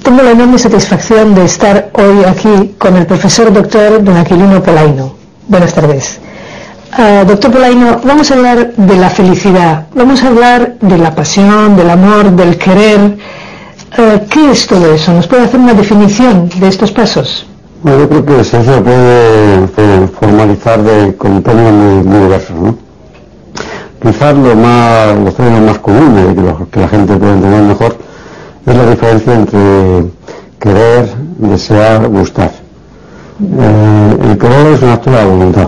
Tengo la enorme satisfacción de estar hoy aquí con el profesor doctor don Aquilino Polaino. Buenas tardes. Doctor Polaino, vamos a hablar de la felicidad, vamos a hablar de la pasión, del amor, del querer. ¿Qué es todo eso? ¿Nos puede hacer una definición de estos pasos? Bueno, yo creo que eso se puede formalizar con términos muy diversos, ¿no? Quizás los términos más comunes que la gente puede entender mejor es la diferencia entre querer, desear, gustar. El querer es un acto de la voluntad,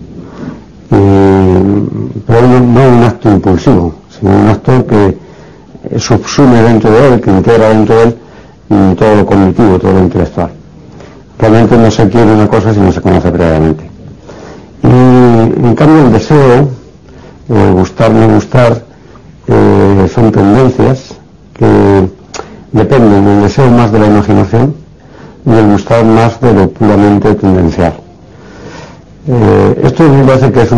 pero no un acto impulsivo, sino un acto que subsume dentro de él, que integra dentro de él todo lo cognitivo, todo lo intelectual. Realmente no se quiere una cosa si no se conoce previamente. Y en cambio el deseo, gustar, no gustar, son tendencias que dependen del deseo más de la imaginación y el gustar más de lo puramente tendencial. Esto me parece que es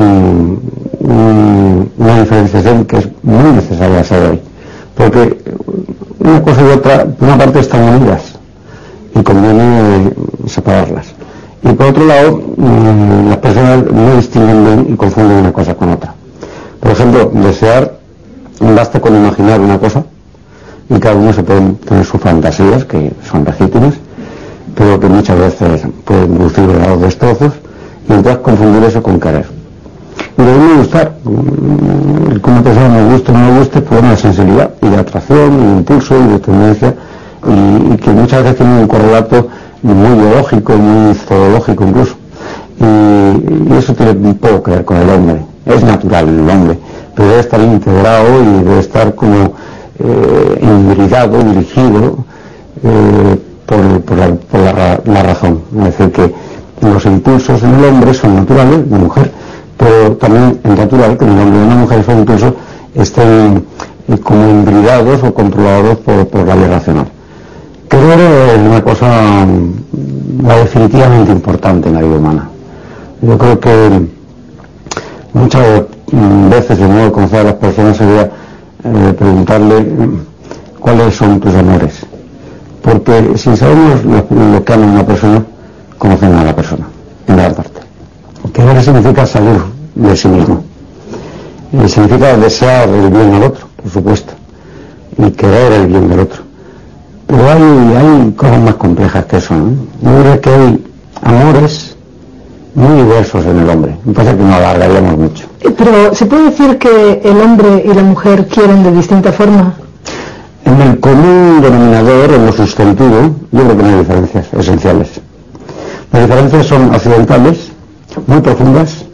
una diferenciación que es muy necesaria hacer hoy, porque una cosa y otra, por una parte, están unidas y conviene separarlas. Y por otro lado, las personas no distinguen bien y confunden una cosa con otra. Por ejemplo, desear, basta con imaginar una cosa, y cada uno se puede tener sus fantasías, que son legítimas, pero que muchas veces pueden producir verdaderos destrozos, y entonces confundir eso con querer. Y debe gustar, que una persona me guste o no me guste, pues una sensibilidad y de atracción, y de impulso y de tendencia, y que muchas veces tiene un correlato muy biológico, muy zoológico incluso, y eso tiene un poco que ver con el hombre. Es natural en el hombre, pero debe estar integrado y debe estar como hibridado, dirigido por la razón. Es decir, que los impulsos en el hombre son naturales, de mujer, pero también es natural que en el hombre y en la mujer esos impulsos estén como hibridados o controlados por la ley racional. Querer es una cosa definitivamente importante en la vida humana. Yo creo que muchas veces el modo de conocer a las personas sería preguntarle cuáles son tus amores, porque si sabemos lo que ama una persona, conocemos a la persona en gran parte. Querer significa salir de sí mismo, significa desear el bien al otro, por supuesto, y querer el bien del otro, pero hay cosas más complejas que eso, ¿no? Yo creo que hay amores muy diversos en el hombre. Me parece que nos alargaríamos mucho. Pero ¿se puede decir que el hombre y la mujer quieren de distinta forma? En el común denominador, en lo sustantivo, yo creo que no hay diferencias esenciales. Las diferencias son accidentales, muy profundas,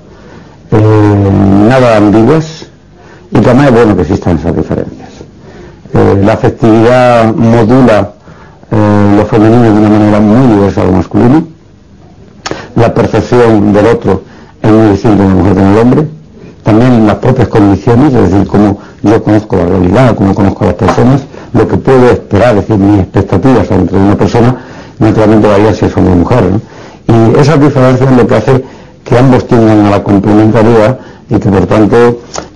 nada ambiguas, y también es bueno que existan esas diferencias. La afectividad modula lo femenino de una manera muy diversa a lo masculino. La percepción del otro es muy distinta en la mujer que en el hombre. También las propias condiciones, es decir, cómo yo conozco la realidad, cómo conozco a las personas, lo que puedo esperar, es decir, mis expectativas entre una persona, naturalmente varía si es hombre o mujer, ¿no? Y esas diferencias es lo que hace que ambos tiendan a la complementariedad y que por tanto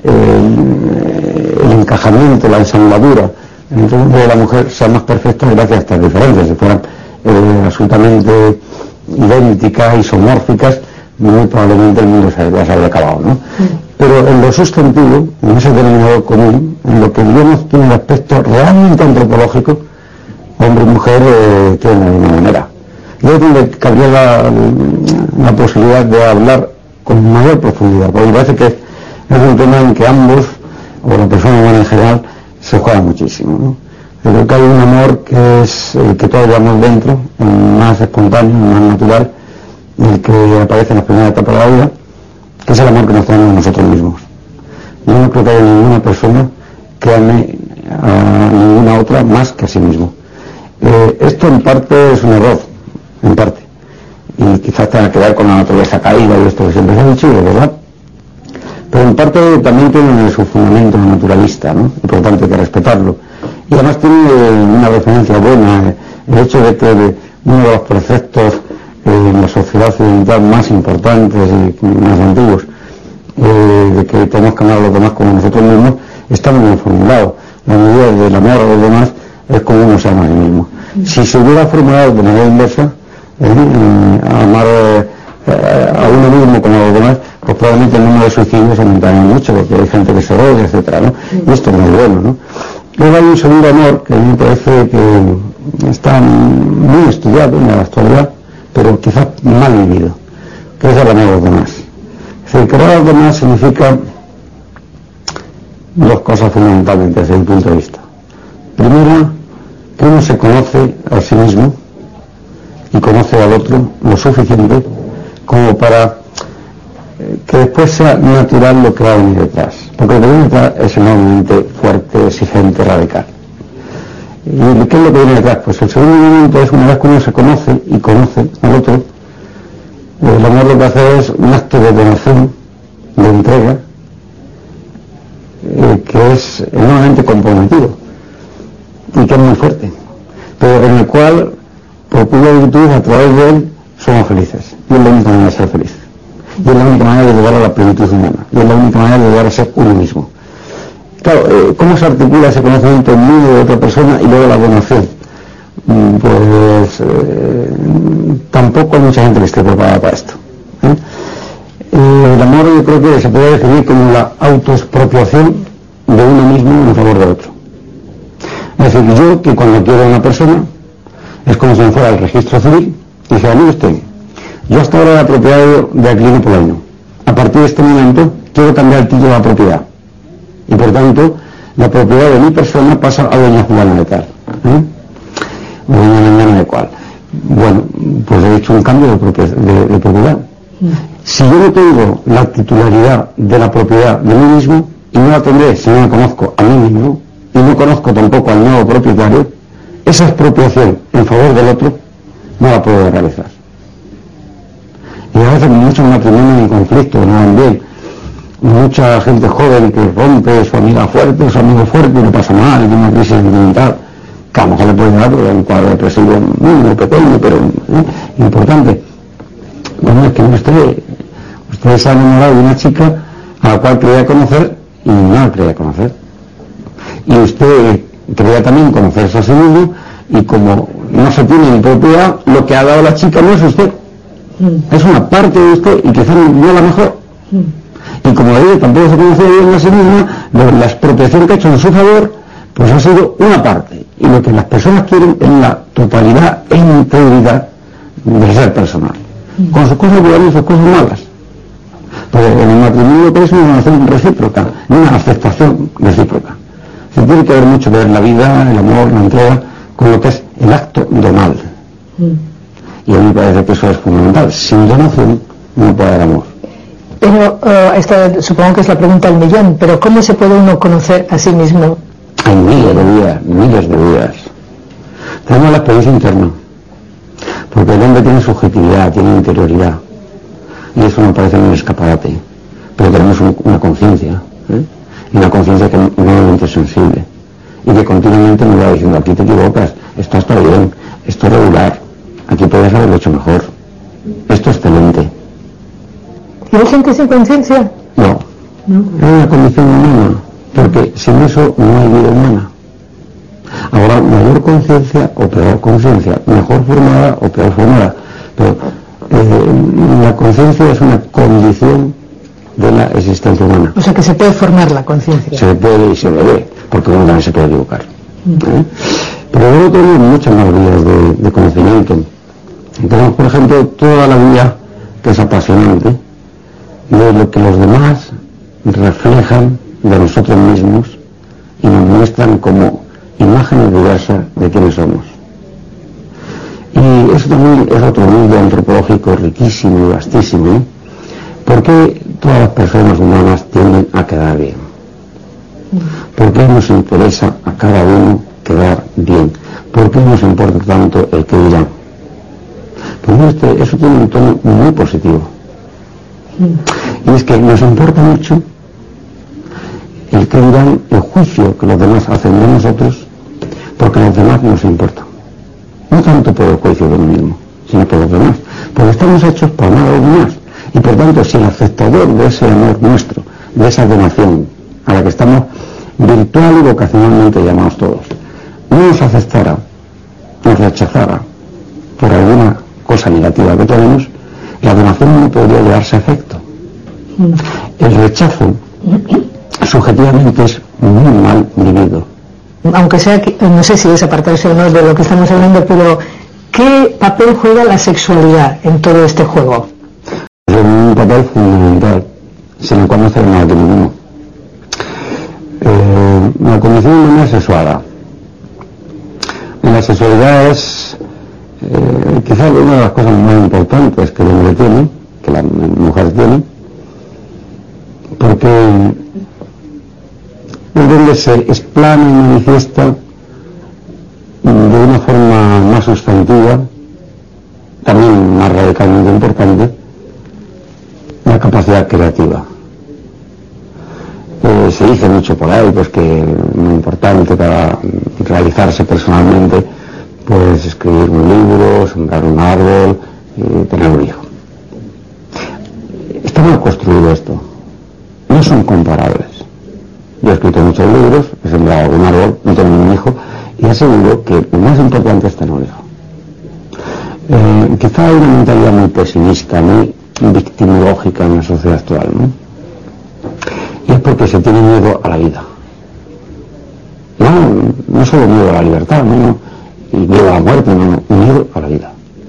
el encajamiento, la ensambladura entre el hombre y la mujer sea más perfecta gracias a estas diferencias. Si fueran absolutamente idénticas, isomórficas, muy probablemente el mundo se habría acabado, ¿no? Pero en lo sustantivo, en ese denominador común, en lo que Dios tiene el aspecto realmente antropológico, hombre y mujer tienen de alguna manera. Y es donde cabría la posibilidad de hablar con mayor profundidad, porque me parece que es un tema en que ambos, o la persona humana en general, se juega muchísimo, ¿no? Yo creo que hay un amor que es el que todos llevamos dentro, más espontáneo, más natural, el que aparece en la primera etapa de la vida, que es el amor que nos tenemos nosotros mismos. Yo no creo que haya ninguna persona que ame a ninguna otra más que a sí mismo. Esto en parte es un error, en parte, y quizás tenga que ver con la naturaleza caída y esto que siempre se ha dicho, y de verdad, pero en parte también tiene su fundamento naturalista, ¿no? Y por lo tanto hay que respetarlo. Y además tiene una referencia buena, el hecho de que uno de los preceptos en la sociedad occidental más importantes y más antiguos, de que tenemos que amar a los demás como nosotros mismos, está muy bien formulado. La medida del amor a los demás es como uno se ama a sí mismo. Si se hubiera formulado de manera inversa, amar a uno mismo como a los demás, pues probablemente el número de suicidios aumentaría mucho, porque hay gente que se odia, etcétera, ¿no? Y esto no es bueno, ¿no? Luego hay un segundo amor que a mí me parece que está muy estudiado en la actualidad, pero quizás mal vivido, que es el amor a los demás. Es decir, querer a los demás significa dos cosas fundamentalmente desde mi punto de vista. Primero, que uno se conoce a sí mismo y conoce al otro lo suficiente como para que después sea natural lo que va a venir detrás, porque lo que viene detrás es enormemente fuerte, exigente, radical. ¿Y qué es lo que viene detrás? Pues el segundo momento es una vez que uno se conoce y conoce al otro, el amor lo que hace es un acto de donación, de entrega, que es enormemente comprometido y que es muy fuerte, pero en el cual, por pura virtud, a través de él somos felices, y es la única manera de ser feliz, y es la única manera de llegar a la plenitud humana, y es la única manera de llegar a ser uno mismo. Claro, ¿cómo se articula ese conocimiento en mí de otra persona y luego la donación? Pues tampoco hay mucha gente que esté preparada para esto. El amor, yo creo que se puede definir como la autoexpropiación de uno mismo en favor de otro. Es decir, yo que cuando quiero a una persona es como si me fuera al registro civil y dijera, mire usted, yo hasta ahora era propietario de Aquilino Polaino. A partir de este momento quiero cambiar el título de la propiedad. Y por tanto, la propiedad de mi persona pasa a doña Juana de tal. O doña Mañana de cual. Bueno, pues he hecho un cambio de propiedad. Si yo no tengo la titularidad de la propiedad de mí mismo, y no la tendré si no me conozco a mí mismo, y no conozco tampoco al nuevo propietario, esa expropiación en favor del otro no la puedo realizar. Y a veces muchos matrimonios en conflicto, no van bien. Mucha gente joven que rompe su amiga fuerte, su amigo fuerte, y lo pasa mal, tiene una crisis sentimental, que a lo mejor le puede dar un cuadro depresivo muy pequeño, pero importante. Bueno, es que usted se ha enamorado de una chica a la cual creía conocer y no la creía conocer. Y usted creía también conocerse a sí mismo, y como no se tiene en propiedad, lo que ha dado la chica no es usted. Es una parte de usted y quizás no la mejor. Y como ella tampoco se conoce bien a sí misma, la expropiación que ha hecho en su favor, pues ha sido una parte. Y lo que las personas quieren es la totalidad e integridad del ser personal, con sus cosas buenas y sus cosas malas. Porque en el matrimonio es una relación recíproca, una aceptación recíproca. Se tiene que ver mucho que ver la vida, el amor, la entrega, con lo que es el acto donal. Y a mí me parece que eso es fundamental. Sin donación no puede haber amor. Pero esta supongo que es la pregunta del millón, pero ¿cómo se puede uno conocer a sí mismo? Hay miles de vías. Tenemos la experiencia interna, porque el hombre tiene subjetividad, tiene interioridad, y eso me parece un escaparate, pero tenemos una conciencia, y una conciencia que es enormemente sensible, y que continuamente me va diciendo, aquí te equivocas, esto está bien, esto es regular, aquí puedes haberlo hecho mejor, esto es excelente. ¿Y hay gente sin conciencia? No, es una condición humana, porque sin eso no hay vida humana. Habrá mayor conciencia o peor conciencia, mejor formada o peor formada, pero la conciencia es una condición de la existencia humana. O sea que se puede formar la conciencia. Se puede y se debe, porque uno también se puede equivocar. Pero luego tenemos muchas más vías de conocimiento. Tenemos, por ejemplo, toda la vía que es apasionante de lo que los demás reflejan de nosotros mismos y nos muestran como imágenes diversas de quiénes somos. Y eso también es otro mundo antropológico riquísimo y vastísimo, ¿Por qué todas las personas humanas tienden a quedar bien? ¿Por qué nos interesa a cada uno quedar bien? ¿Por qué nos importa tanto el que dirán? Pues eso tiene un tono muy positivo. Y es que nos importa mucho el que dirán, el juicio que los demás hacen de nosotros, porque los demás nos importan. No tanto por el juicio de uno mismo, sino por los demás. Porque estamos hechos para amar a los demás. Y por tanto, si el aceptador de ese amor nuestro, de esa donación, a la que estamos virtual y vocacionalmente llamados todos, no nos aceptara rechazara por alguna cosa negativa que tenemos, la donación no podría llevarse a efecto. El rechazo subjetivamente es muy mal vivido. Aunque sea, no sé si es apartarse o no de lo que estamos hablando, pero ¿qué papel juega la sexualidad en todo este juego? Es un papel fundamental, sin el cual no hacemos nada de ninguno. La condición humana es sexuada. La sexualidad es quizás una de las cosas más importantes que el hombre tiene, que la mujer tiene, porque es donde se explana y manifiesta de una forma más sustantiva, también más radicalmente importante, la capacidad creativa. Se dice mucho por ahí pues que es muy importante para realizarse personalmente pues escribir un libro, sembrar un árbol y tener un hijo. Está mal construido esto, no son comparables. Yo he escrito muchos libros, he sembrado un árbol, no tengo un hijo, y aseguro que lo más importante es tener un hijo. Quizá hay una mentalidad muy pesimista, muy victimológica en la sociedad actual, ¿no? Y es porque se tiene miedo a la vida. No solo miedo a la libertad, no, y miedo a la muerte, no, miedo a la vida.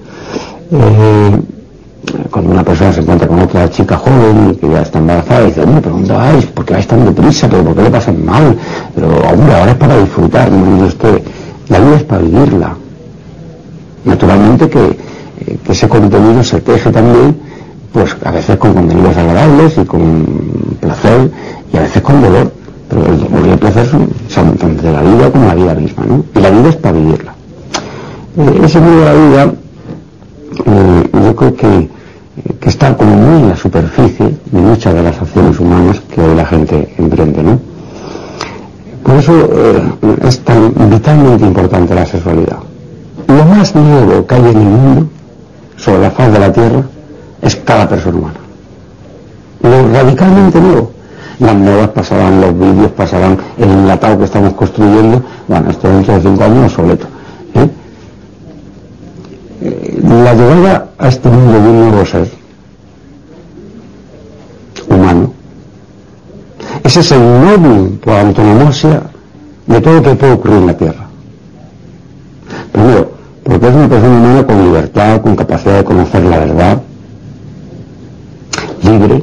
Cuando una persona se encuentra con otra chica joven y que ya está embarazada, dice, hombre, pero ¿dónde vais? ¿Por qué vais tan deprisa? ¿Pero por qué le pasan mal? Pero hombre, ahora es para disfrutar, ¿no? Y usted, la vida es para vivirla. Naturalmente que ese contenido se teje también, pues a veces con contenidos agradables y con placer, y a veces con dolor, pero el dolor y el placer son tanto de la vida como la vida misma, ¿no? Y la vida es para vivirla. Ese modo de la vida, yo creo que está como muy en la superficie de muchas de las acciones humanas que hoy la gente emprende, ¿no? Por eso es tan vitalmente importante la sexualidad. Lo más nuevo que hay en el mundo, sobre la faz de la Tierra, es cada persona humana. Lo radicalmente nuevo. Las modas pasarán, los vídeos pasarán, el enlatado que estamos construyendo, bueno, esto dentro de 5 años es obsoleto. La llegada a este mundo de un nuevo ser humano, ese es el novum por antonomasia de todo lo que puede ocurrir en la Tierra. Primero, porque es una persona humana con libertad, con capacidad de conocer la verdad, libre,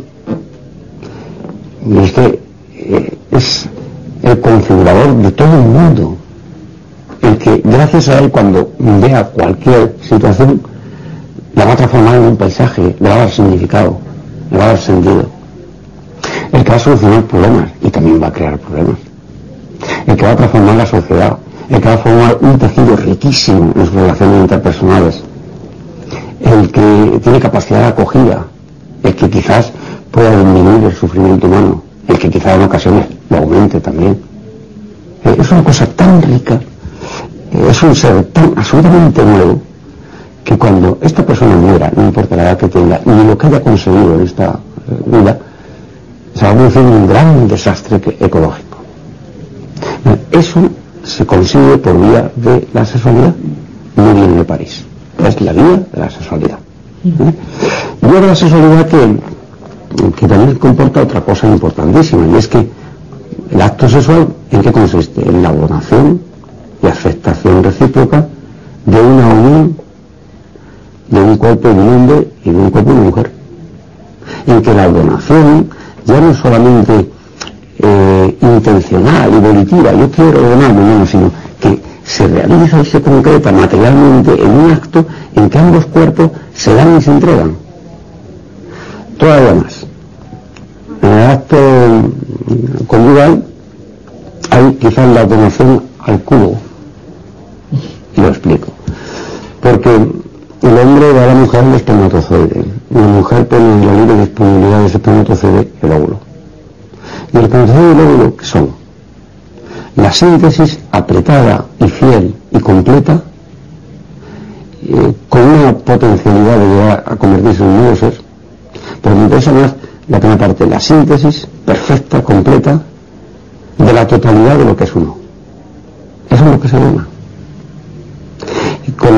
y es que es el configurador de todo el mundo, el que gracias a él, cuando vea cualquier situación, la va a transformar en un paisaje, le va a dar significado, le va a dar sentido. El que va a solucionar problemas y también va a crear problemas. El que va a transformar la sociedad, el que va a formar un tejido riquísimo en sus relaciones interpersonales, el que tiene capacidad de acogida, el que quizás pueda disminuir el sufrimiento humano, el que quizás en ocasiones lo aumente también. Es una cosa tan rica, es un ser tan absolutamente nuevo, que cuando esta persona muera, no importa la edad que tenga, ni lo que haya conseguido en esta vida, se va a producir un gran desastre ecológico. Eso se consigue por vía de la sexualidad, no viene de París, es la vía de la sexualidad. Y ahora la sexualidad que también comporta otra cosa importantísima, y es que el acto sexual, ¿en qué consiste? En la donación y aceptación recíproca de una unión de un cuerpo de un hombre y de un cuerpo de una mujer, en que la donación ya no es solamente intencional y volitiva, yo quiero donar, no, sino que se realiza y se concreta materialmente en un acto en que ambos cuerpos se dan y se entregan. Todavía más, en el acto conyugal hay quizás la donación al cubo, y lo explico, porque el hombre da a la mujer el espermatozoide, y la mujer pone en la libre disponibilidad de ese espermatozoide el óvulo. Y el espermatozoide y el óvulo, ¿qué son? La síntesis apretada y fiel y completa, con una potencialidad de llegar a convertirse en un nuevo ser, pero me interesa más la primera parte, la síntesis perfecta, completa, de la totalidad de lo que es uno. Eso es lo que se dona. Y con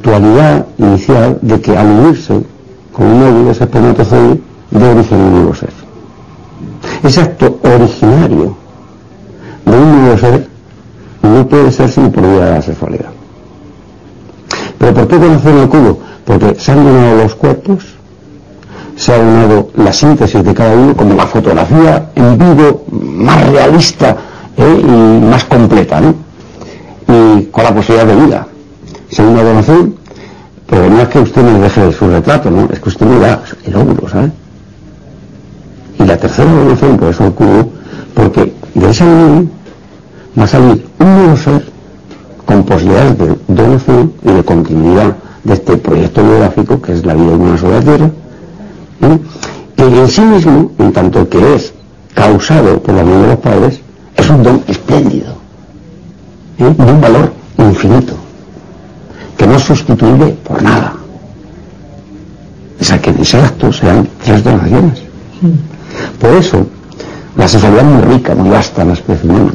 virtualidad inicial de que al unirse con un óvulo, ese espermatozoide de origen de un nuevo ser. Ese acto originario de un nuevo ser no puede ser sin por vía de la sexualidad. ¿Pero por qué conocer el cubo? Porque se han unido los cuerpos, se ha unido la síntesis de cada uno, como la fotografía en vivo más realista y más completa, ¿no? Y con la posibilidad de vida. Segunda donación, pero no es que usted me deje su retrato, ¿no? Es que usted me da el óvulo, ¿sabes? Y la tercera donación, por eso el cubo, porque de esa unión va a salir un nuevo ser con posibilidades de donación y de continuidad de este proyecto biográfico que es la vida humana sobre la Tierra, que en sí mismo, en tanto que es causado por la unión de los padres, es un don espléndido, de un valor infinito, que no es sustituible por nada. O sea, que en ese acto se dan 3 donaciones. Por eso, la sexualidad es muy rica, muy vasta en la especie humana,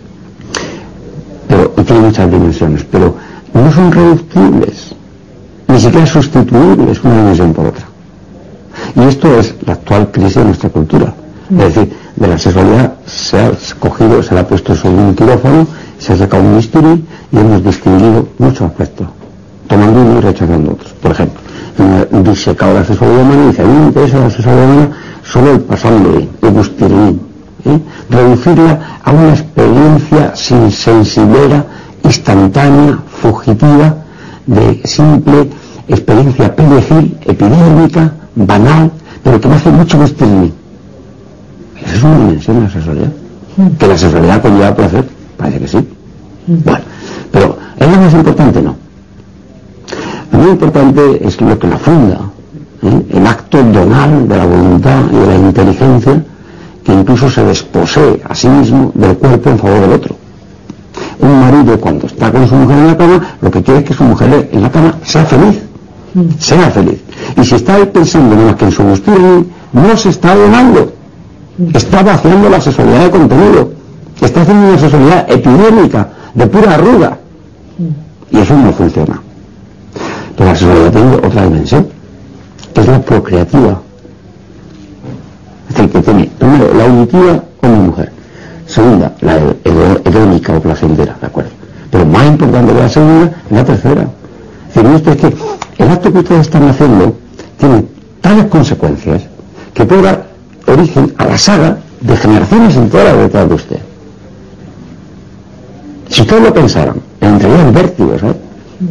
y tiene muchas dimensiones, pero no son reductibles, ni siquiera sustituibles una dimensión por otra. Y esto es la actual crisis de nuestra cultura. Es decir, de la sexualidad se ha cogido, se le ha puesto sobre un quirófano, se ha sacado un bisturí y hemos distinguido muchos aspectos, tomando uno y rechazando otros. Por ejemplo, hemos disecado la sexualidad humana y dice, a mí me interesa la sexualidad humana solo el pasable, el gustirín, reducirla a una experiencia sensiblera, instantánea, fugitiva, de simple experiencia perejil, epidérmica, banal, pero que me hace mucho gustirín. Esa es una dimensión de la sexualidad. Que la sexualidad conlleva placer, parece que sí. Bueno, pero ¿es lo más importante? No. Lo más importante es lo que la funda, el acto donal de la voluntad y de la inteligencia, que incluso se desposee a sí mismo del cuerpo en favor del otro. Un marido, cuando está con su mujer en la cama, lo que quiere es que su mujer en la cama sea feliz. Sea feliz. Y si está pensando en que en su gusto no se está donando, está vaciando la sexualidad de contenido, está haciendo una sexualidad epidémica, de pura arruga. Y eso no funciona. Pero la sexualidad tiene otra dimensión, que es la procreativa. Es el que tiene, primero, la auditiva como mujer. Segunda, la hedónica o placentera, ¿de acuerdo? Pero más importante que la segunda es la tercera. Es decir, esto es que el acto que ustedes están haciendo tiene tales consecuencias que puede dar origen a la saga de generaciones enteras detrás de usted. Si ustedes lo pensaran, entrarían vértigos, ¿sabes?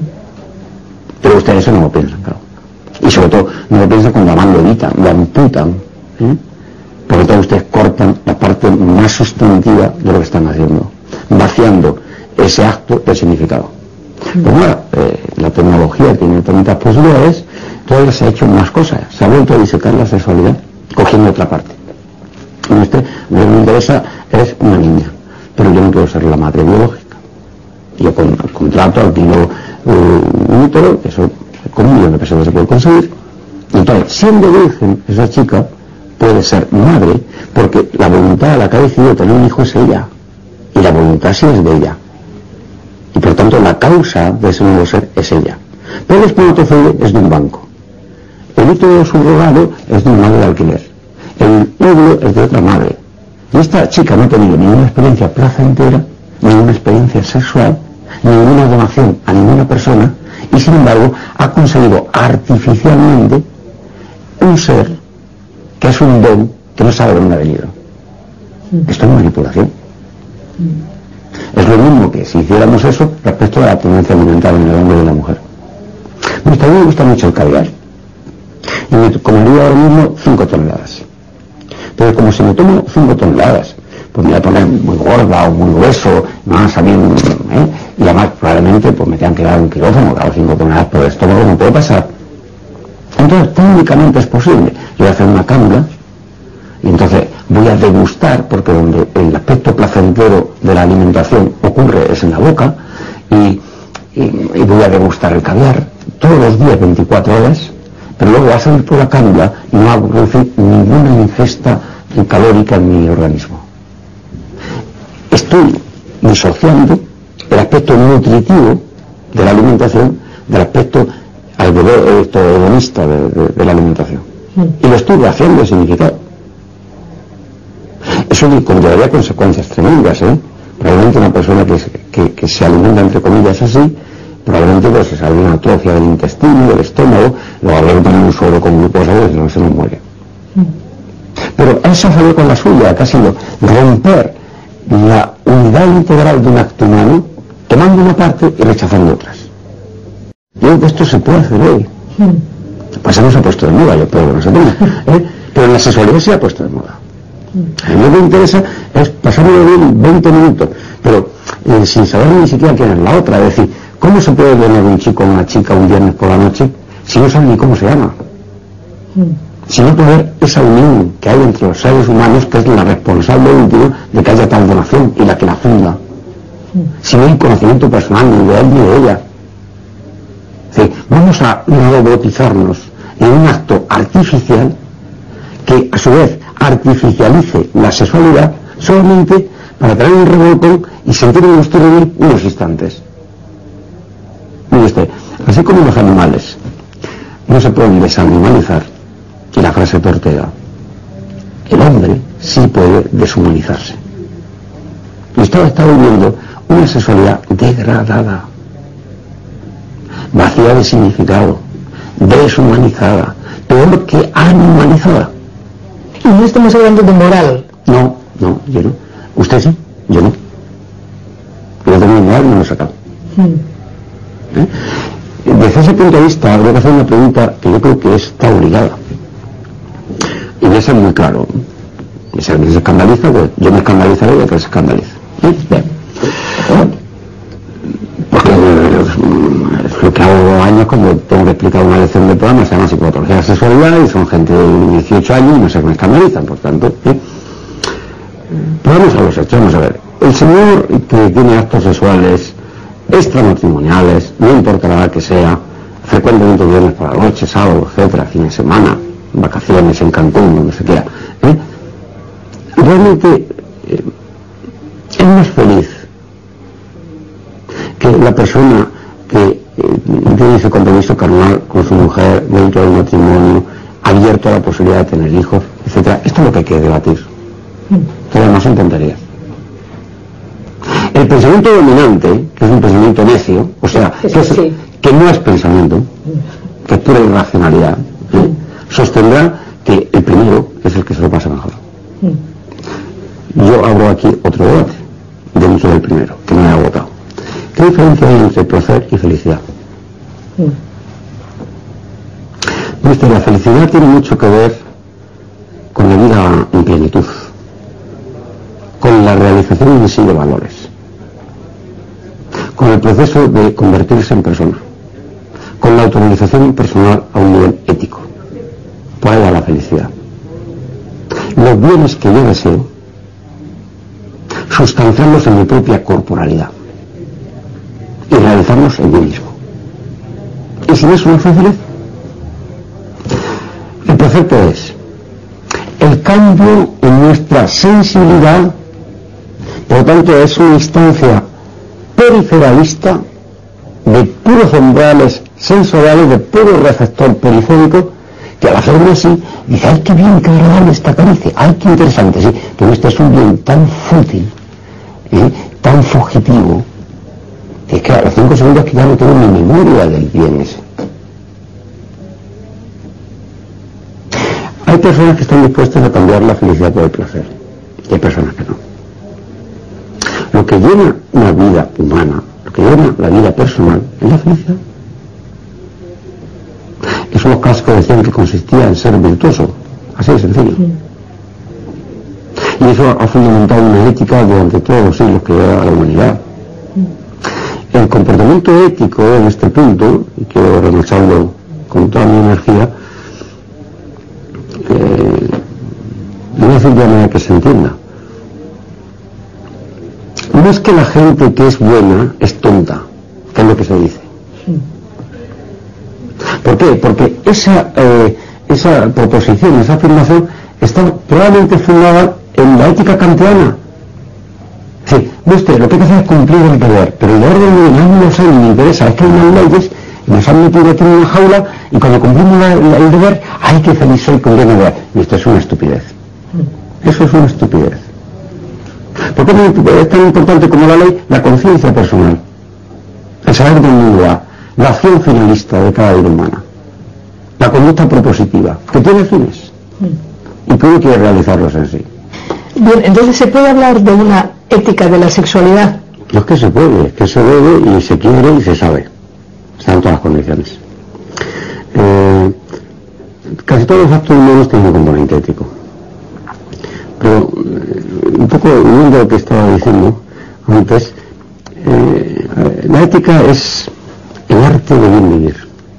Pero ustedes eso no lo piensan, claro. Y sobre todo, no lo piensan cuando lo evitan, lo amputan, porque todos ustedes cortan la parte más sustantiva de lo que están haciendo, vaciando ese acto de significado. Pues bueno, la tecnología tiene tantas posibilidades, entonces se ha hecho más cosas, se ha vuelto a disecar la sexualidad, cogiendo otra parte. En este, lo que me interesa es una niña, pero yo no quiero ser la madre biológica. Yo contrato, alquilo un útero, eso con $1 millón de pesos se puede conseguir. Entonces, siendo virgen, esa chica puede ser madre, porque la voluntad a la que ha decidido tener un hijo es ella, y la voluntad sí es de ella, y por tanto la causa de ese nuevo ser es ella. Pero el espermatozoide es de un banco, el útero subrogado es de una madre de alquiler, el óvulo es de otra madre, y esta chica no ha tenido ninguna experiencia placentera, ninguna experiencia sexual, ninguna donación a ninguna persona, y sin embargo ha conseguido artificialmente un ser que es un don que no sabe de dónde ha venido. Esto es manipulación. Es lo mismo que si hiciéramos eso respecto a la tendencia alimentaria en el hombre y en la mujer. A mí me gusta mucho el caviar, y me comería ahora mismo 5 toneladas. Pero como si me tomo 5 toneladas, pues me voy a poner muy gorda o muy grueso, me van a salir, y además probablemente pues me tengan que dar un quirófano, claro, 5 toneladas por el estómago no puede pasar. Entonces técnicamente es posible. Yo voy a hacer una cámara y entonces voy a degustar, porque donde el aspecto placentero de la alimentación ocurre es en la boca, y voy a degustar el caviar todos los días 24 horas, pero luego va a salir por la cámara y no va a producir ninguna ingesta calórica en mi organismo. Estoy disociando el aspecto nutritivo de la alimentación del aspecto hedonista de la alimentación. Y lo estoy vaciando de significado. Eso conllevaría consecuencias tremendas, Probablemente una persona que se alimenta, entre comillas, así, probablemente pues se sale una atrofia del intestino, del estómago, luego hablar también un suero con glucosa, pues no se nos muere. Pero él se ha salido con la suya, que ha sido romper la unidad integral de un acto humano, tomando una parte y rechazando otras. Yo creo que esto se puede hacer hoy. Pues no se ha puesto de moda, yo creo que no se tenga, pero en la sexualidad se ha puesto de moda. A mí lo que me interesa es pasarme bien 20 minutos, pero sin saber ni siquiera quién es la otra. Es decir, ¿cómo se puede tener un chico o una chica un viernes por la noche si no sabe ni cómo se llama? Si no puede ver esa unión que hay entre los seres humanos, que es la responsable última de que haya tal donación y la que la funda. Si no hay conocimiento personal ni de él ni de ella. Es decir, vamos a robotizarnos en un acto artificial que a su vez artificialice la sexualidad solamente para traer un revolcón y sentir en nuestro vivir unos instantes. Mire usted, así como los animales no se pueden desanimalizar, y la frase de Ortega, el hombre sí puede deshumanizarse. Y usted está viviendo una sexualidad degradada, vacía de significado, deshumanizada, peor que animalizada. Y no estamos hablando de moral. No, yo no. Usted sí, yo no. Yo tengo moral, no lo he sacado. Desde ese punto de vista, habría que hacer una pregunta que yo creo que está obligada. Y voy a ser muy claro. Y si alguien se escandaliza, pues yo me escandalizaré de que se escandalice. Bien. Porque lo que hago años cuando tengo que explicar una lección de programa, se llama psicopatología de la sexualidad, y son gente de 18 años y no sé qué me escandalizan, por tanto. Vamos a los hechos, vamos a ver. El señor que tiene actos sexuales extramatrimoniales, no importa la edad que sea, frecuentemente viernes por la noche, sábado, etcétera, fin de semana, vacaciones en Cancún, donde se quiera, realmente es más feliz que la persona que tiene ese compromiso carnal con su mujer dentro del matrimonio, abierto a la posibilidad de tener hijos, etcétera. Esto es lo que hay que debatir. Todo lo demás son tonterías. El pensamiento dominante, que es un pensamiento necio, o sea, que no es pensamiento, que es pura irracionalidad, sostendrá que el primero es el que se lo pasa mejor. Yo abro aquí otro debate dentro del primero, que no he agotado. ¿Qué diferencia hay entre placer y felicidad? La felicidad tiene mucho que ver con la vida en plenitud, con la realización en sí de valores, con el proceso de convertirse en persona, con la autorización personal a un nivel ético. Por ahí va la felicidad. Los bienes que yo deseo, sustanciarlos en mi propia corporalidad y realizarlos en mí mismo. Y sin eso no soy feliz. El precepto es el cambio en nuestra sensibilidad, por lo tanto es una instancia periferalista de puros umbrales sensoriales, de puro receptor periférico, que al hacerlo así dice, ¡ay, qué bien, qué agradable esta caricia! ¡Ay, qué interesante! Sí, pero este es un bien tan fútil, tan fugitivo, que es que a los 5 segundos que ya no tengo ni memoria del bien ese. Hay personas que están dispuestas a cambiar la felicidad por el placer, y hay personas que no. Lo que llena una vida humana, lo que llena la vida personal, es la felicidad. Eso los clásicos decían que consistía en ser virtuoso, así de sencillo. Y eso ha fundamentado una ética durante todos los siglos que lleva a la humanidad. El comportamiento ético en este punto, y quiero remarcarlo con toda mi energía, no es de manera que se entienda. No es que la gente que es buena es tonta, que es lo que se dice. ¿Por qué? Porque esa proposición, esa afirmación, está probablemente fundada en la ética kantiana. Sí, usted, lo que hay que hacer es cumplir el deber, pero el deber de nadie no sabe ni me interesa, es que hay unas leyes Nos han metido aquí en una jaula y cuando cumplimos el deber, ¡ay, qué feliz soy con lleno de... Y esto es una estupidez. Eso es una estupidez. ¿Por qué es tan importante como la ley? La conciencia personal. El saber dónde va. La acción finalista de cada vida humana. La conducta propositiva. Que tiene fines. Y que uno quiere realizarlos en sí. Bien, entonces ¿se puede hablar de una ética de la sexualidad? No es que se puede, es que se debe y se quiere y se sabe. Están en todas las condiciones. Casi todos los actos humanos tienen un componente ético. Pero un poco uniendo lo que estaba diciendo antes, la ética es el arte de bien vivir.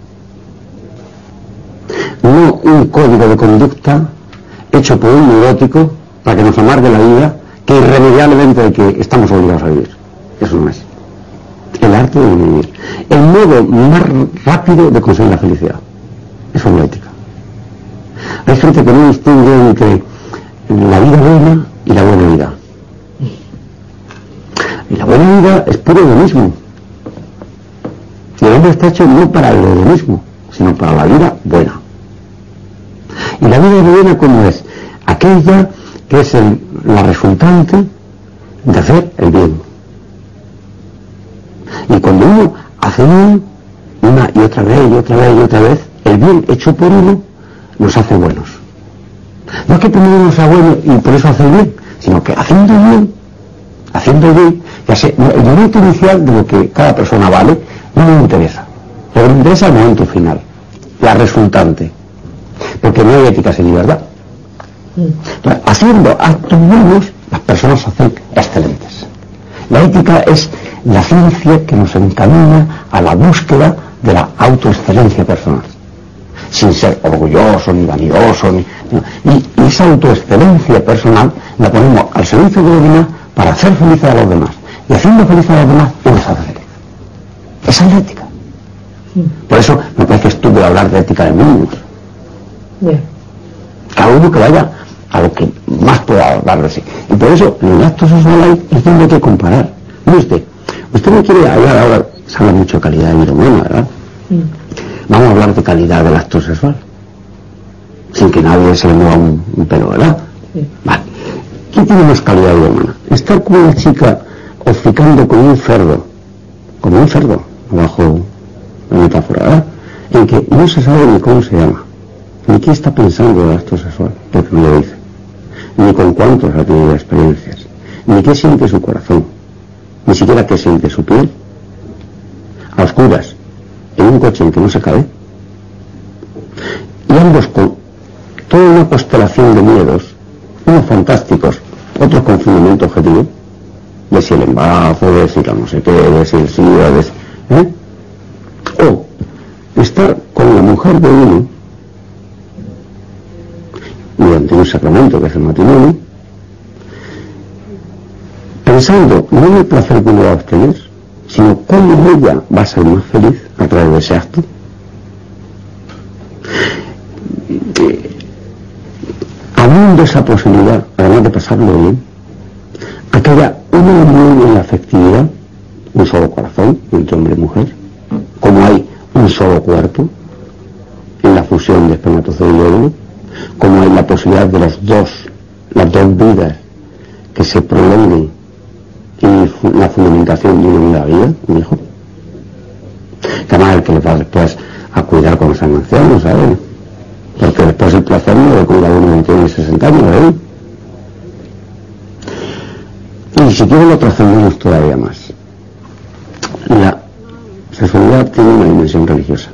No un código de conducta hecho por un neurótico para que nos amargue la vida, que irremediablemente de que estamos obligados a vivir. Eso no es. El arte de vivir. El modo más rápido de conseguir la felicidad. Eso es la ética. Hay gente que no distingue entre la vida buena y la buena vida. Y la buena vida es puro hedonismo. Y el hombre está hecho no para el hedonismo, sino para la vida buena. Y la vida buena, ¿cómo es? Aquella que es la resultante de hacer el bien. Y cuando uno hace bien, una y otra vez y otra vez y otra vez, el bien hecho por uno nos hace buenos. No es que primero uno sea bueno y por eso hace el bien, sino que haciendo bien, ya sé, el momento inicial de lo que cada persona vale, no me interesa. Lo que me interesa es el momento final, la resultante. Porque no hay ética sin libertad. Entonces, haciendo actos buenos, las personas se hacen excelentes. La ética es la ciencia que nos encamina a la búsqueda de la autoexcelencia personal, sin ser orgulloso ni vanidoso, y esa autoexcelencia personal la ponemos al servicio de los demás para hacer feliz a los demás, y haciendo feliz a los demás uno se hace feliz. Esa es la ética. Por eso me parece estúpido hablar de ética de niños. Cada uno que vaya a lo que más pueda hablar de sí. Y por eso en el acto sexual es donde hay que comparar. Mire usted no quiere hablar ahora, se habla mucho de calidad de vida humana, ¿verdad? Vamos a hablar de calidad del acto sexual, sin que nadie se le mueva un pelo, ¿verdad? Vale. ¿Quién tiene más calidad de vida humana? Estar con una chica hocicando como un cerdo, bajo la metáfora, ¿verdad? En que no se sabe ni cómo se llama, ni qué está pensando del acto sexual, porque no lo dice, ni con cuántos ha tenido experiencias, ni qué siente su corazón, ni siquiera qué siente su piel, a oscuras, en un coche en que no se cabe, y ambos con toda una constelación de miedos, unos fantásticos, otros con fundamento objetivo, de si el embarazo, de si la no sé qué, de si el SIDA, o estar con la mujer de uno durante un sacramento que es el matrimonio, pensando no en el placer que uno va a obtener, sino cómo ella va a ser más feliz a través de ese acto. Habiendo esa posibilidad, además de pasarlo bien, a que haya una unión en la afectividad, un solo corazón entre hombre y mujer, como hay un solo cuerpo en la fusión de espermatozoide y óvulo, como hay la posibilidad de las dos vidas que se prolonguen en la fundamentación de una nueva vida, un hijo, que además el que le va después a cuidar cuando sean ancianos, ¿sabes? Porque después el placer no lo cuida uno que tiene 60 años, ¿eh? Y si quieren lo trascendemos todavía más. La sexualidad tiene una dimensión religiosa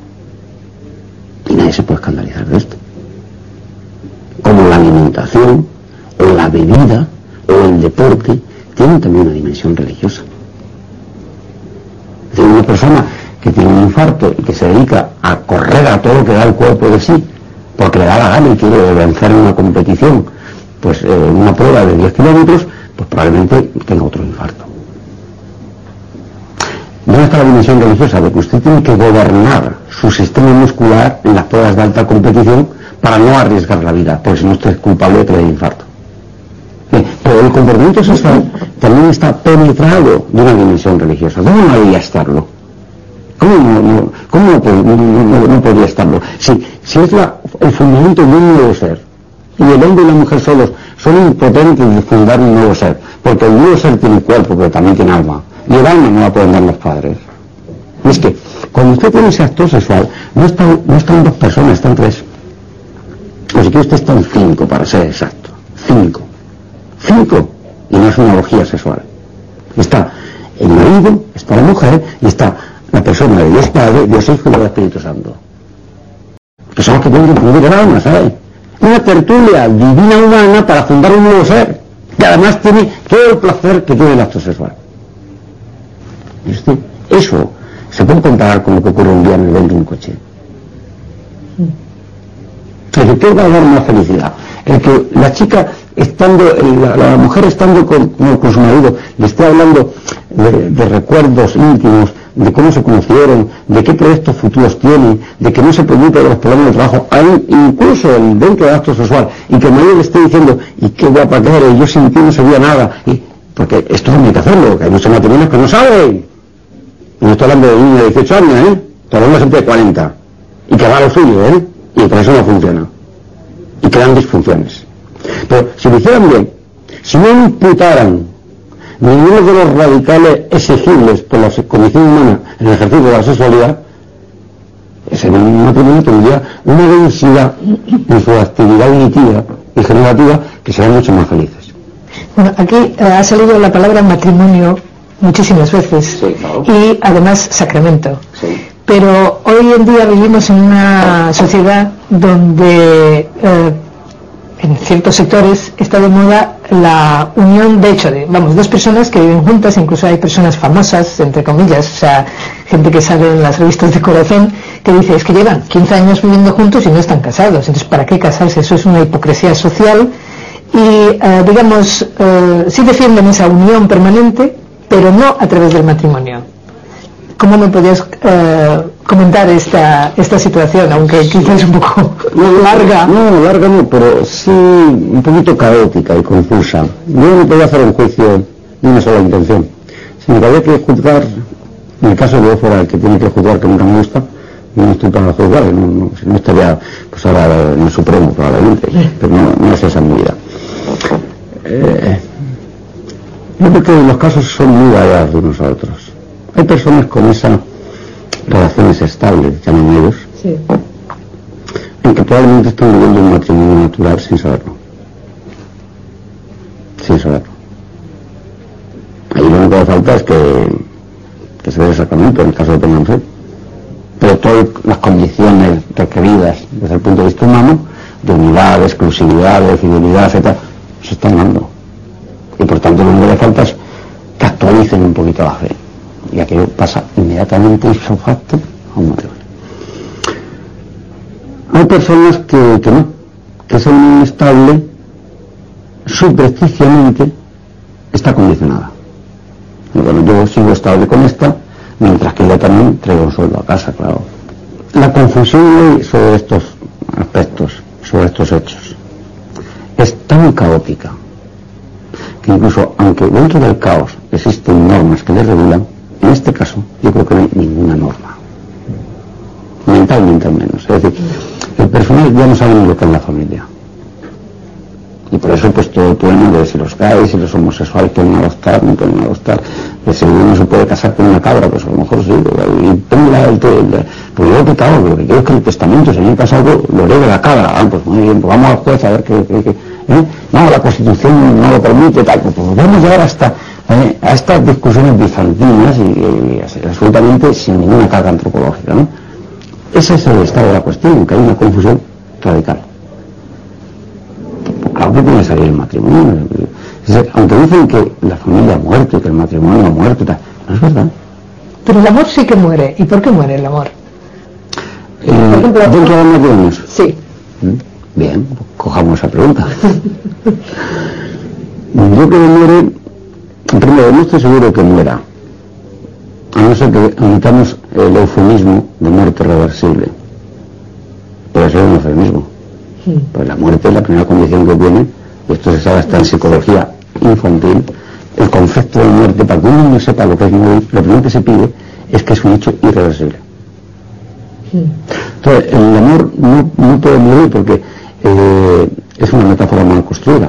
y nadie se puede escandalizar de esto, como la alimentación o la bebida o el deporte tienen también una dimensión religiosa. Es decir, una persona que tiene un infarto y que se dedica a correr a todo lo que da el cuerpo de sí porque le da la gana y quiere vencer en una competición, pues una prueba de 10 kilómetros, pues probablemente tenga otro infarto. ¿Dónde está la dimensión religiosa? De que usted tiene que gobernar su sistema muscular en las pruebas de alta competición para no arriesgar la vida, porque si no usted es culpable de que le dé infarto. Pero el comportamiento sexual también está penetrado de una dimensión religiosa. ¿Cómo no debería estarlo? ¿Cómo no podría estarlo? Si es el fundamento de un nuevo ser, y el hombre y la mujer solos son impotentes de fundar un nuevo ser, porque el nuevo ser tiene cuerpo, pero también tiene alma, y el alma no la pueden dar los padres. Y es que, cuando usted tiene ese acto sexual, no están dos personas, están tres. O si quiere usted están 5, para ser exacto. 5. Y no es una orgía sexual. Está el marido, está la mujer, y está la persona de Dios Padre, Dios Hijo y Dios Espíritu Santo. Que son los que tienen que fundir el alma, ¿sabes? Una tertulia divina humana para fundar un nuevo ser, que además tiene todo el placer que tiene el acto sexual. Eso se puede comparar con lo que ocurre un día en el dentro de un coche. El que va a dar más felicidad, el que la chica estando, la mujer estando con su marido, le esté hablando de recuerdos íntimos, de cómo se conocieron, de qué proyectos futuros tienen, de que no se preocupe de los problemas de trabajo, incluso dentro del acto sexual, y que el marido le esté diciendo, y qué guapa que eres, yo sin ti no sabía nada, porque esto no hay que hacerlo, que hay muchos matrimonios que no saben. Y no estoy hablando de niños de 18 años, estoy hablando de gente de 40, y que va a lo suyo, y por eso no funciona, y crean disfunciones. Pero si lo hicieran bien, si no imputaran ninguno de los radicales exigibles por la condición humana en el ejercicio de la sexualidad, ese matrimonio tendría una densidad en su actividad unitiva y generativa que serían mucho más felices. Bueno, aquí ha salido la palabra matrimonio muchísimas veces, sí, claro. Y además sacramento. Sí. Pero hoy en día vivimos en una sociedad donde en ciertos sectores está de moda la unión, de hecho, de dos personas que viven juntas, incluso hay personas famosas, entre comillas, o sea, gente que sale en las revistas de corazón, que dice, es que llevan 15 años viviendo juntos y no están casados, entonces ¿para qué casarse? Eso es una hipocresía social y, sí defienden esa unión permanente, pero no a través del matrimonio. ¿Cómo me podías comentar esta situación, aunque quizás es un poco larga? No, larga no, pero sí un poquito caótica y confusa. Yo no podía hacer un juicio de una sola intención, sino que había que juzgar, en el caso de yo fuera el que tiene que juzgar, que nunca me gusta, no estoy para juzgar, si no estaría pues ahora en el Supremo probablemente, pero no es esa mi vida. Yo creo que los casos son muy variados de unos a otros. Hay personas con esas relaciones estables, llaman ellos, sí, en que probablemente están viviendo un matrimonio natural sin saberlo. Sin saberlo. Ahí lo único que falta es que se dé el sacramento en el caso de que tengan fe. Pero todas las condiciones requeridas desde el punto de vista humano, de unidad, de exclusividad, de fidelidad, etc., se están dando. Y por tanto lo único que falta es que actualicen un poquito la fe. Y aquello pasa inmediatamente ipso facto a un matrimonio. Hay personas que no, que esa unión estable subrepticiamente está condicionada. Y bueno, yo sigo estable con esta, mientras que yo también traigo un sueldo a casa, claro. La confusión sobre estos aspectos, sobre estos hechos, es tan caótica que incluso aunque dentro del caos existen normas que les regulan, en este caso yo creo que no hay ninguna norma, mentalmente al menos. Es decir, el personal ya no sabe ni lo que es la familia, y por eso pues todo el problema de si los gays, si los homosexuales pueden adoptar, no pueden adoptar, de si uno se puede casar con una cabra, pues a lo mejor sí, y pongo pues yo pecado, lo que quiero es que el testamento, si alguien pasa algo, lo herede la cabra. Pues muy bien, pues vamos al juez a ver qué no, la Constitución no lo permite, tal, pues vamos a llegar hasta a estas discusiones bizantinas y absolutamente sin ninguna carga antropológica, ¿no? Ese es el estado de la cuestión, que hay una confusión radical. Claro que tiene que salir el matrimonio. Aunque dicen que la familia ha muerto y que el matrimonio ha muerto, tal, no es verdad. Pero el amor sí que muere. ¿Y por qué muere el amor? Por ejemplo, ¿dentro de los matrimonios? Sí. Bien, pues cojamos esa pregunta. Yo creo que muere, primero, no estoy seguro que muera, a no ser que admitamos el eufemismo de muerte reversible. Puede ser un eufemismo. Pues la muerte es la primera condición que tiene, y esto se sabe hasta en psicología infantil, el concepto de muerte. Para que uno no sepa lo que es morir, lo primero que se pide es que es un hecho irreversible. Entonces, el amor no puede morir porque es una metáfora mal construida.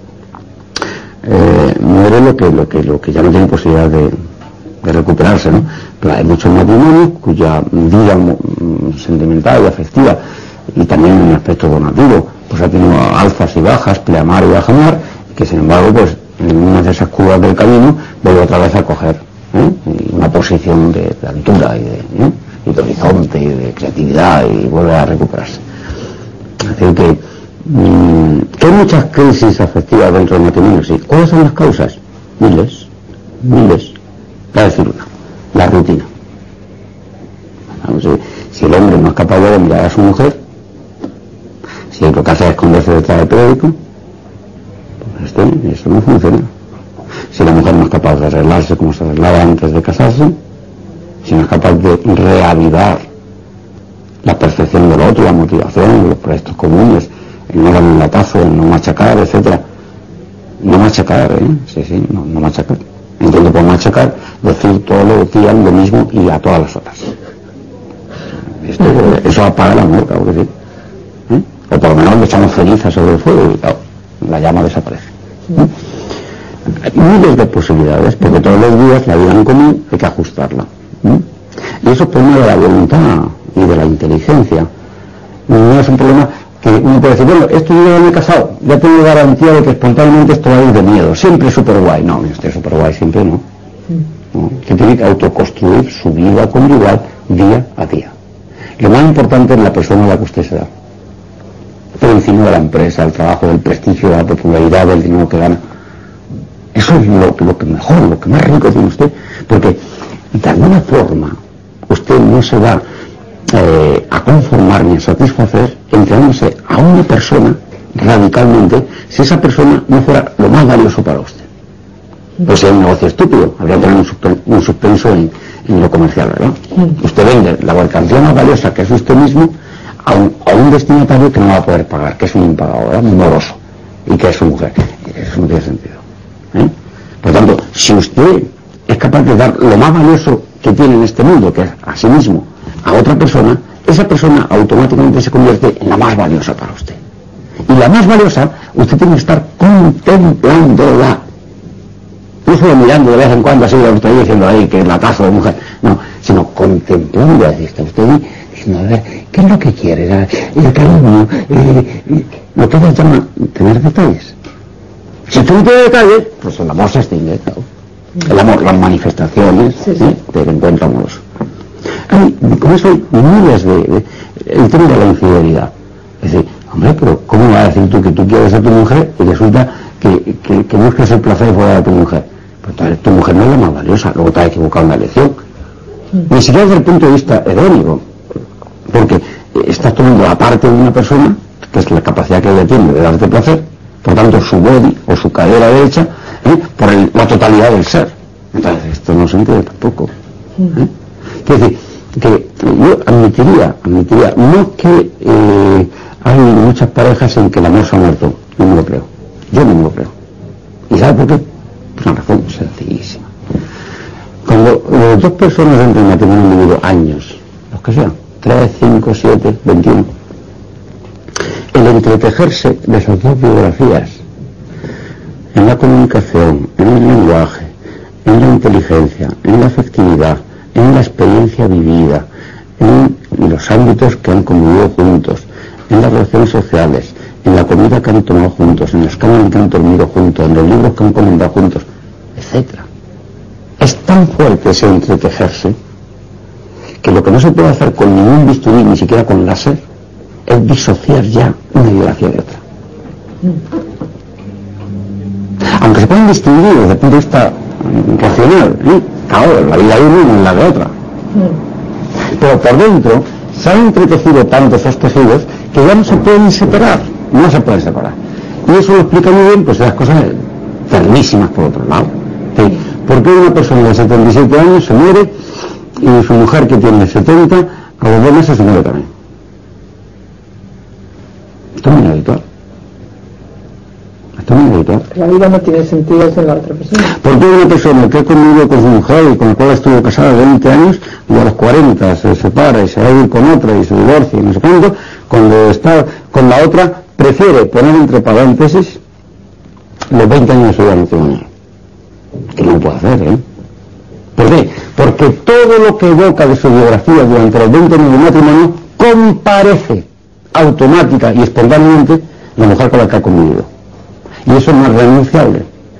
Muere lo que ya no tiene posibilidad de recuperarse, ¿no? Pero hay muchos matrimonios cuya vida sentimental y afectiva, y también en el aspecto donativo, pues ha tenido alzas y bajas, pleamar y bajamar, que sin embargo, pues en una de esas curvas del camino vuelve otra vez a coger una posición de altura y de horizonte y de creatividad, y vuelve a recuperarse. Es decir, que hay muchas crisis afectivas dentro del matrimonio, sí. ¿Cuáles son las causas? Miles. Voy a decir una: la rutina. Si el hombre no es capaz de mirar a su mujer, si lo que hace es esconderse detrás del periódico, pues eso no funciona. Si la mujer no es capaz de arreglarse como se arreglaba antes de casarse, si no es capaz de reavivar la percepción del otro, la motivación, los proyectos comunes, el no dar un latazo, el no machacar, etcétera. No machacar, no machacar. Entiendo por machacar decir todos los días lo mismo y a todas las horas. Eso apaga el amor, claro que sí. O por lo menos le echamos ceniza sobre el fuego y claro, la llama desaparece. Hay miles de posibilidades, porque todos los días la vida en común hay que ajustarla. Y eso es problema de la voluntad y de la inteligencia. No es un problema que uno puede decir, bueno, esto yo ya me he casado, ya tengo garantía de que espontáneamente esto va a ir de miedo, siempre es súper guay. No, este es súper guay siempre no. Que tiene que autoconstruir su vida conyugal día a día. Lo más importante es la persona a la que usted se da, por encima de la empresa, el trabajo, del prestigio, de la popularidad, del dinero que gana. Eso es lo que mejor, lo que más rico tiene usted, porque de alguna forma usted no se va a conformar ni a satisfacer entregándose a una persona radicalmente si esa persona no fuera lo más valioso para usted. Pues sería un negocio estúpido, habría que tener un suspenso en lo comercial, ¿verdad? Usted vende la mercancía más valiosa, que es usted mismo, a un destinatario que no va a poder pagar, que es un impagado, ¿verdad? Muy moroso, y que es su mujer. Eso no tiene sentido. Por tanto, si usted es capaz de dar lo más valioso que tiene en este mundo, que es a sí mismo, a otra persona, esa persona automáticamente se convierte en la más valiosa para usted. Y la más valiosa, usted tiene que estar contemplándola. No solo mirando de vez en cuando así, lo estoy diciendo ahí, que es la taza de mujer, no, sino contemplando, está usted diciendo, a ver, ¿qué es lo que quiere? El cariño, lo que ella llama tener detalles. Si tú no tienes detalles, pues el amor se extingue, claro. El amor, las manifestaciones del encuentro amoroso. Con eso hay miles el tema de la infidelidad. Es decir, hombre, pero ¿cómo vas a decir tú que tú quieres a tu mujer y resulta que buscas el placer fuera de tu mujer? Pues tal vez tu mujer no es la más valiosa, luego te has equivocado en la elección. Ni siquiera desde el punto de vista hedónico, porque estás tomando la parte de una persona, que es la capacidad que ella tiene de darte placer, por tanto su body o su cadera derecha, por la totalidad del ser. Entonces esto no se entiende tampoco. Quiero decir, que yo admitiría, no que hay muchas parejas en que el amor se ha muerto, no me lo creo, yo no me lo creo. ¿Y sabe por qué? Pues una razón sencillísima. Cuando dos personas dentro del matrimonio han vivido años, los que sean, 3, 5, 7, 21, el entretejerse de esas dos biografías en la comunicación, en el lenguaje, en la inteligencia, en la afectividad, en la experiencia vivida, en los ámbitos que han convivido juntos, en las relaciones sociales, en la comida que han tomado juntos, en las camas que han dormido juntos, en los libros que han comentado juntos, etc. Es tan fuerte ese entretejerse que lo que no se puede hacer con ningún bisturí, ni siquiera con láser, es disociar ya una biografía de otra. Aunque se pueden distinguir desde el punto de vista racional, claro, la vida de uno no es la de otra. Pero por dentro se han entretejido tanto esos tejidos que ya no se pueden separar. Y eso lo explica muy bien, pues, las cosas ternísimas por otro lado. ¿Sí? ¿Por qué una persona de 77 años se muere y su mujer, que tiene 70, a los 2 meses se muere también? Esto es muy habitual. La vida no tiene sentido sin la otra persona. Porque una persona que ha convivido con su mujer y con la cual estuvo casada 20 años y a los 40 se separa y se va a ir con otra y se divorcia y no sé cuánto, cuando está con la otra prefiere poner entre paréntesis los 20 años de su vida matrimonial. Que no lo puede hacer, ¿eh? ¿Por qué? Porque todo lo que evoca de su biografía durante los 20 años de matrimonio comparece automática y espontáneamente la mujer con la que ha convivido. Y eso no es renunciable.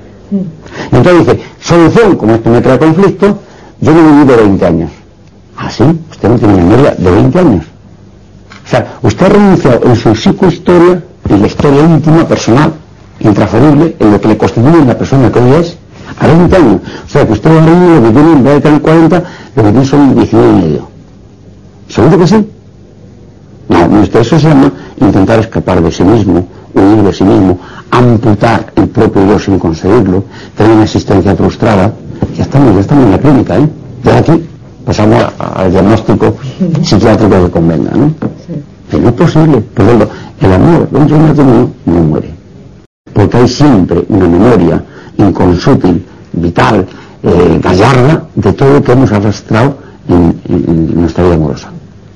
Y entonces dice, solución, como esto me crea conflicto, yo no he vivido 20 años. ¿Ah, sí? Usted no tiene memoria de 20 años. O sea, usted ha renunciado en su psicohistoria, en la historia íntima, personal, intransferible, en lo que le constituye la persona que hoy es, a 20 años. O sea, que usted va a reunir lo que tiene, en vez de tener 40, lo que tiene son 19 y medio. ¿Seguro que sí? No, eso se llama intentar escapar de sí mismo, huir de sí mismo, amputar el propio yo sin conseguirlo, tener una existencia frustrada. Ya estamos en la clínica, ¿eh? Ya aquí pasamos al diagnóstico psiquiátrico que convenga, ¿no? Sí. Pero no es posible. Por ejemplo, el amor dentro del matrimonio no muere. Porque hay siempre una memoria inconsútil, vital, gallarda, de todo lo que hemos arrastrado en nuestra vida amorosa.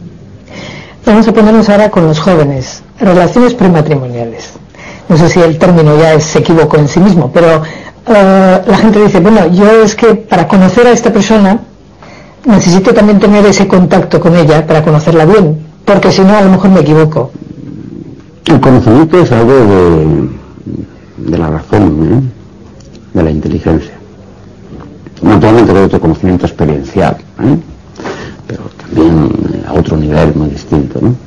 Vamos a ponernos ahora con los jóvenes. Relaciones prematrimoniales. No sé si el término ya se equivocó en sí mismo, pero la gente dice, bueno, yo es que para conocer a esta persona necesito también tener ese contacto con ella para conocerla bien, porque si no a lo mejor me equivoco. El conocimiento es algo de la razón, de la inteligencia. Naturalmente hay otro conocimiento experiencial, pero también a otro nivel muy distinto, ¿no?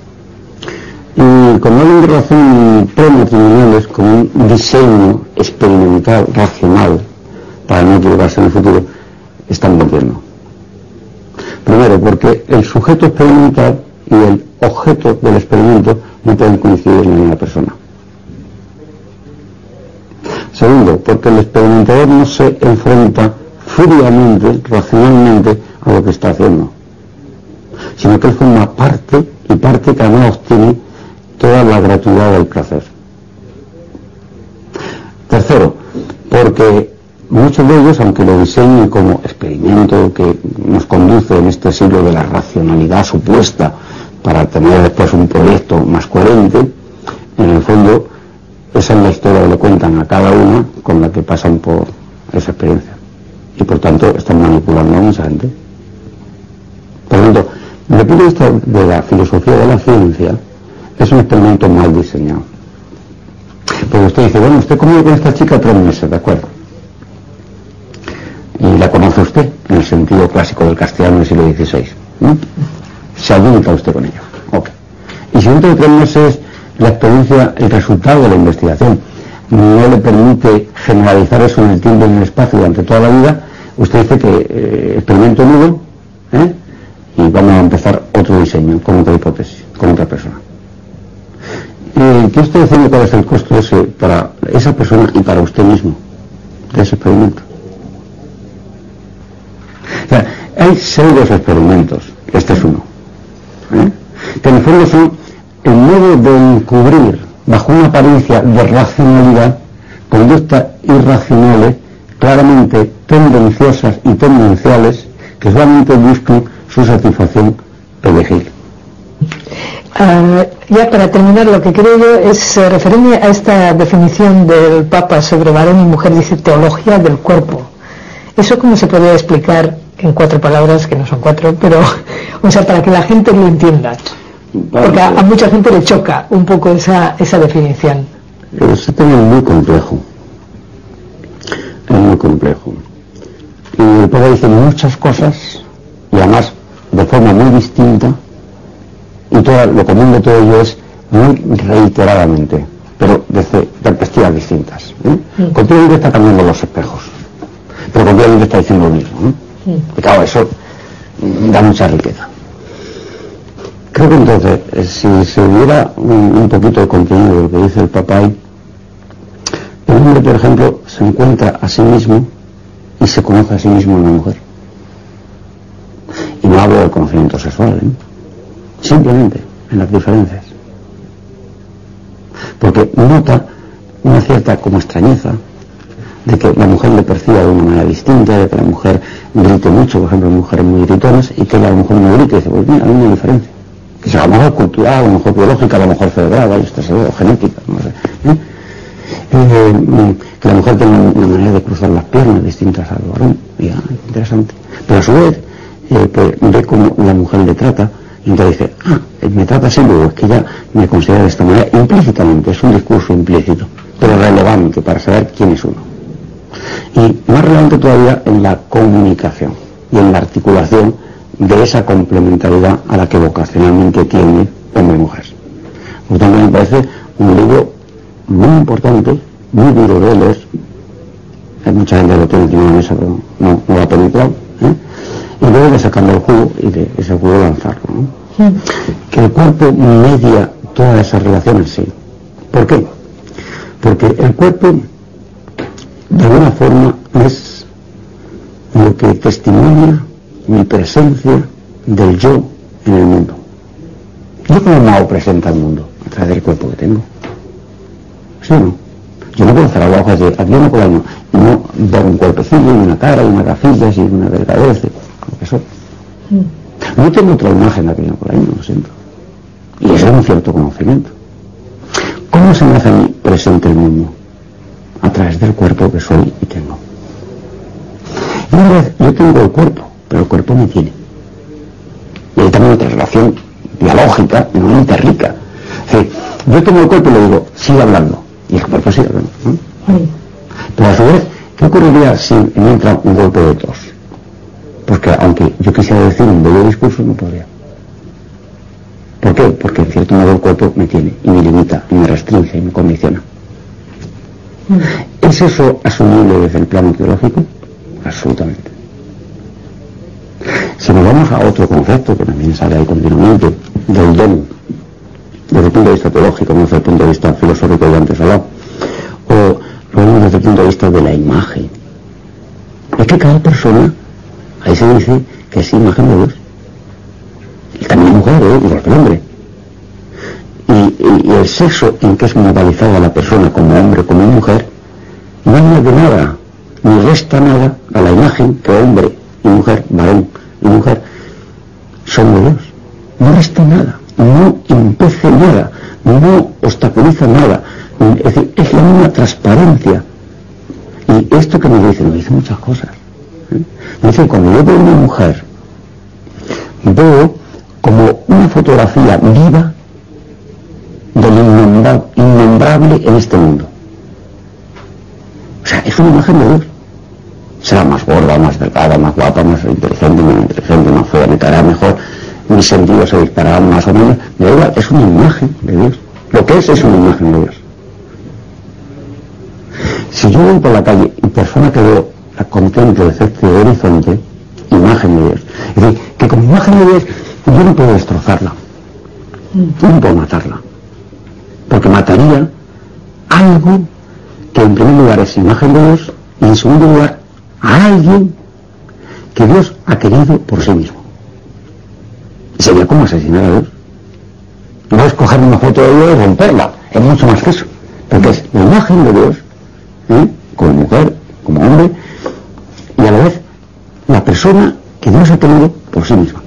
Y cuando hablan de relaciones prematrimoniales como un diseño experimental, racional, para no equivocarse en el futuro, están mintiendo. Primero, porque el sujeto experimental y el objeto del experimento no pueden coincidir en la misma persona. Segundo, porque el experimentador no se enfrenta fríamente, racionalmente, a lo que está haciendo, sino que él forma parte, y parte que además obtiene toda la gratuidad del placer. Tercero, porque muchos de ellos, aunque lo diseñen como experimento que nos conduce en este siglo de la racionalidad supuesta para tener después un proyecto más coherente, en el fondo esa es la historia que le cuentan a cada uno con la que pasan por esa experiencia, y por tanto están manipulando a mucha gente. Por lo tanto, desde el punto de vista de la filosofía de la ciencia, es un experimento mal diseñado. Porque usted dice, bueno, usted convive con esta chica 3 meses, ¿de acuerdo? Y la conoce usted, en el sentido clásico del castellano del siglo XVI, ¿no? Se ayuda usted con ella. Okay. Y si dentro de 3 meses la experiencia, el resultado de la investigación, no le permite generalizar eso en el tiempo y en el espacio durante toda la vida, usted dice que experimento nudo, y vamos a empezar otro diseño, con otra hipótesis, con otra persona. ¿Qué estoy diciendo? ¿Cuál es el costo ese para esa persona y para usted mismo de ese experimento? O sea, hay pseudos experimentos, este es uno, que en el fondo son el modo de encubrir bajo una apariencia de racionalidad conductas irracionales, claramente tendenciosas y tendenciales, que solamente buscan su satisfacción pelejil. Ya para terminar, lo que creo yo es referirme a esta definición del Papa sobre varón y mujer, dice teología del cuerpo. ¿Eso cómo se podría explicar en 4 palabras, que no son 4, pero, o sea, para que la gente lo entienda? Porque a mucha gente le choca un poco esa definición. Ese tema es muy complejo. Es muy complejo. Y el Papa dice muchas cosas, y además de forma muy distinta, y lo común de todo ello es muy reiteradamente, pero desde perspectivas distintas. Continuamente está cambiando los espejos, pero continuamente está diciendo lo mismo, y claro, eso da mucha riqueza. Creo que entonces, si se hubiera un poquito de contenido de lo que dice el Papa ahí, el hombre, por ejemplo, se encuentra a sí mismo y se conoce a sí mismo en la mujer. Y no hablo del conocimiento sexual, simplemente en las diferencias. Porque nota una cierta como extrañeza, de que la mujer le perciba de una manera distinta, de que la mujer grite mucho, por ejemplo, mujeres muy gritonas, y que la mujer no grite, y dice, pues mira, hay una diferencia. Que sea a lo mejor cultural, a lo mejor biológica, a lo mejor cerebral, o genética, no sé. Que la mujer tenga una manera de cruzar las piernas distintas al varón, ya, interesante. Pero a su vez, pues ve cómo la mujer le trata, y entonces dice, me trata así, luego es que ya me considera de esta manera, implícitamente, es un discurso implícito, pero relevante para saber quién es uno. Y más relevante todavía en la comunicación y en la articulación de esa complementariedad a la que vocacionalmente tiene hombre y mujer. Por tanto, me parece un libro muy importante, muy duro de leer. Hay mucha gente que lo tiene encima de la mesa, pero no lo ha penetrado, y luego de sacando el jugo y de ese jugo lanzarlo, ¿no? Que el cuerpo media todas esas relaciones, sí. ¿Por qué? Porque el cuerpo de alguna forma es lo que testimonia mi presencia del yo en el mundo. Yo como me hago presente al mundo a través del cuerpo que tengo. ¿Sí o no? Yo no puedo cerrar los ojos de Aquilino Polaino y no ver un cuerpecillo y una cara y unas gafillas y una delgadez, lo que soy. No tengo otra imagen de Aquilino Polaino, lo siento. Y eso es un cierto conocimiento. ¿Cómo se me hace a mí presente el mundo? A través del cuerpo que soy y tengo. Y una vez yo tengo el cuerpo, pero el cuerpo me tiene. Y hay también otra relación biológica, no interrica. Es decir, yo tengo el cuerpo y le digo, sigue hablando. Y el cuerpo sigue hablando, ¿no? Pero a su vez, ¿qué ocurriría si me entra un golpe de tos? Porque aunque yo quisiera decir un bello discurso, no podría. ¿Por qué? Porque en cierto modo el cuerpo me tiene y me limita y me restringe y me condiciona. ¿Es eso asumible desde el plano teológico? Absolutamente. Si nos vamos a otro concepto que también sale ahí continuamente, del don, desde el punto de vista teológico, no desde el punto de vista filosófico que antes hablaba, o lo vemos desde el punto de vista de la imagen, es que cada persona, ahí se dice que es imagen de Dios, y también mujer, igual que el hombre, y el sexo en que es modalizada la persona como hombre, como mujer, no añade nada, ni resta nada a la imagen que hombre y mujer, varón y mujer, son de Dios. No resta nada, no impede nada, no obstaculiza nada. Es decir, es la misma transparencia. Y esto que nos dice muchas cosas. Nos dice, cuando yo veo una mujer, veo como una fotografía viva del innombrable en este mundo. O sea, es una imagen de Dios. Será más gorda, más delgada, más guapa, más inteligente, menos inteligente, más fea, me caerá mejor, mis sentidos se dispararán más o menos, me da igual, es una imagen de Dios. Lo que es una imagen de Dios. Si yo voy por la calle y persona que veo la contemplo desde este horizonte, imagen de Dios. Es decir, que como imagen de Dios yo no puedo destrozarla, yo no puedo matarla, porque mataría algo que en primer lugar es imagen de Dios y en segundo lugar a alguien que Dios ha querido por sí mismo. Sería como asesinar a Dios. No es coger una foto de Dios y romperla, es mucho más que eso, porque es la imagen de Dios, como mujer, como hombre, y a la vez la persona que Dios ha querido por sí misma.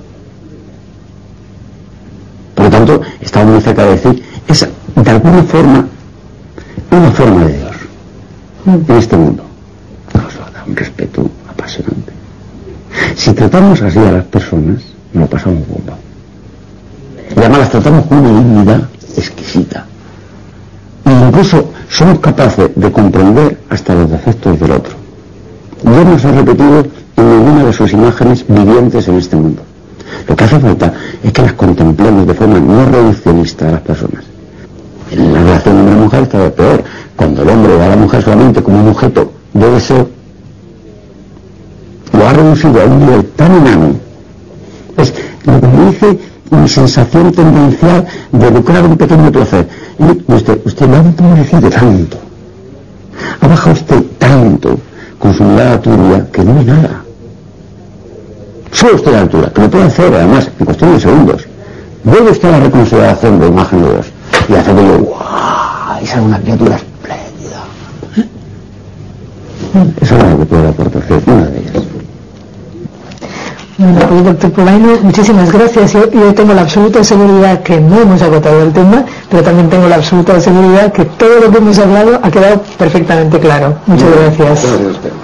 Por lo tanto, estamos muy cerca de decir, es de alguna forma una forma de Dios en este mundo. Nos da un respeto apasionante. Si tratamos así a las personas, nos pasamos bomba. Y además las tratamos con una dignidad exquisita. E incluso somos capaces de comprender hasta los defectos del otro. Dios nos ha repetido en ninguna de sus imágenes vivientes en este mundo. Lo que hace falta es que las contemplemos de forma no reduccionista a las personas. En la relación hombre-mujer está peor. Cuando el hombre ve a la mujer solamente como un objeto de deseo, lo ha reducido a un nivel tan enano. Es lo que me dice mi sensación tendencial de lucrar un pequeño placer. Y usted lo ha empobrecido tanto, ha bajado usted tanto con su mirada turbia que no ve nada. Solo usted a la altura, que lo puede hacer además en cuestión de segundos. Vuelve usted a la reconsideración de imagen de Dios y hace que yo, ¡guau! Esa es una criatura espléndida. Eso es lo que puedo aportar, que es una de ellas. Bueno, pues, doctor Polaino, muchísimas gracias. Yo tengo la absoluta seguridad que no hemos agotado el tema, pero también tengo la absoluta seguridad que todo lo que hemos hablado ha quedado perfectamente claro. Muchas gracias. Gracias a usted.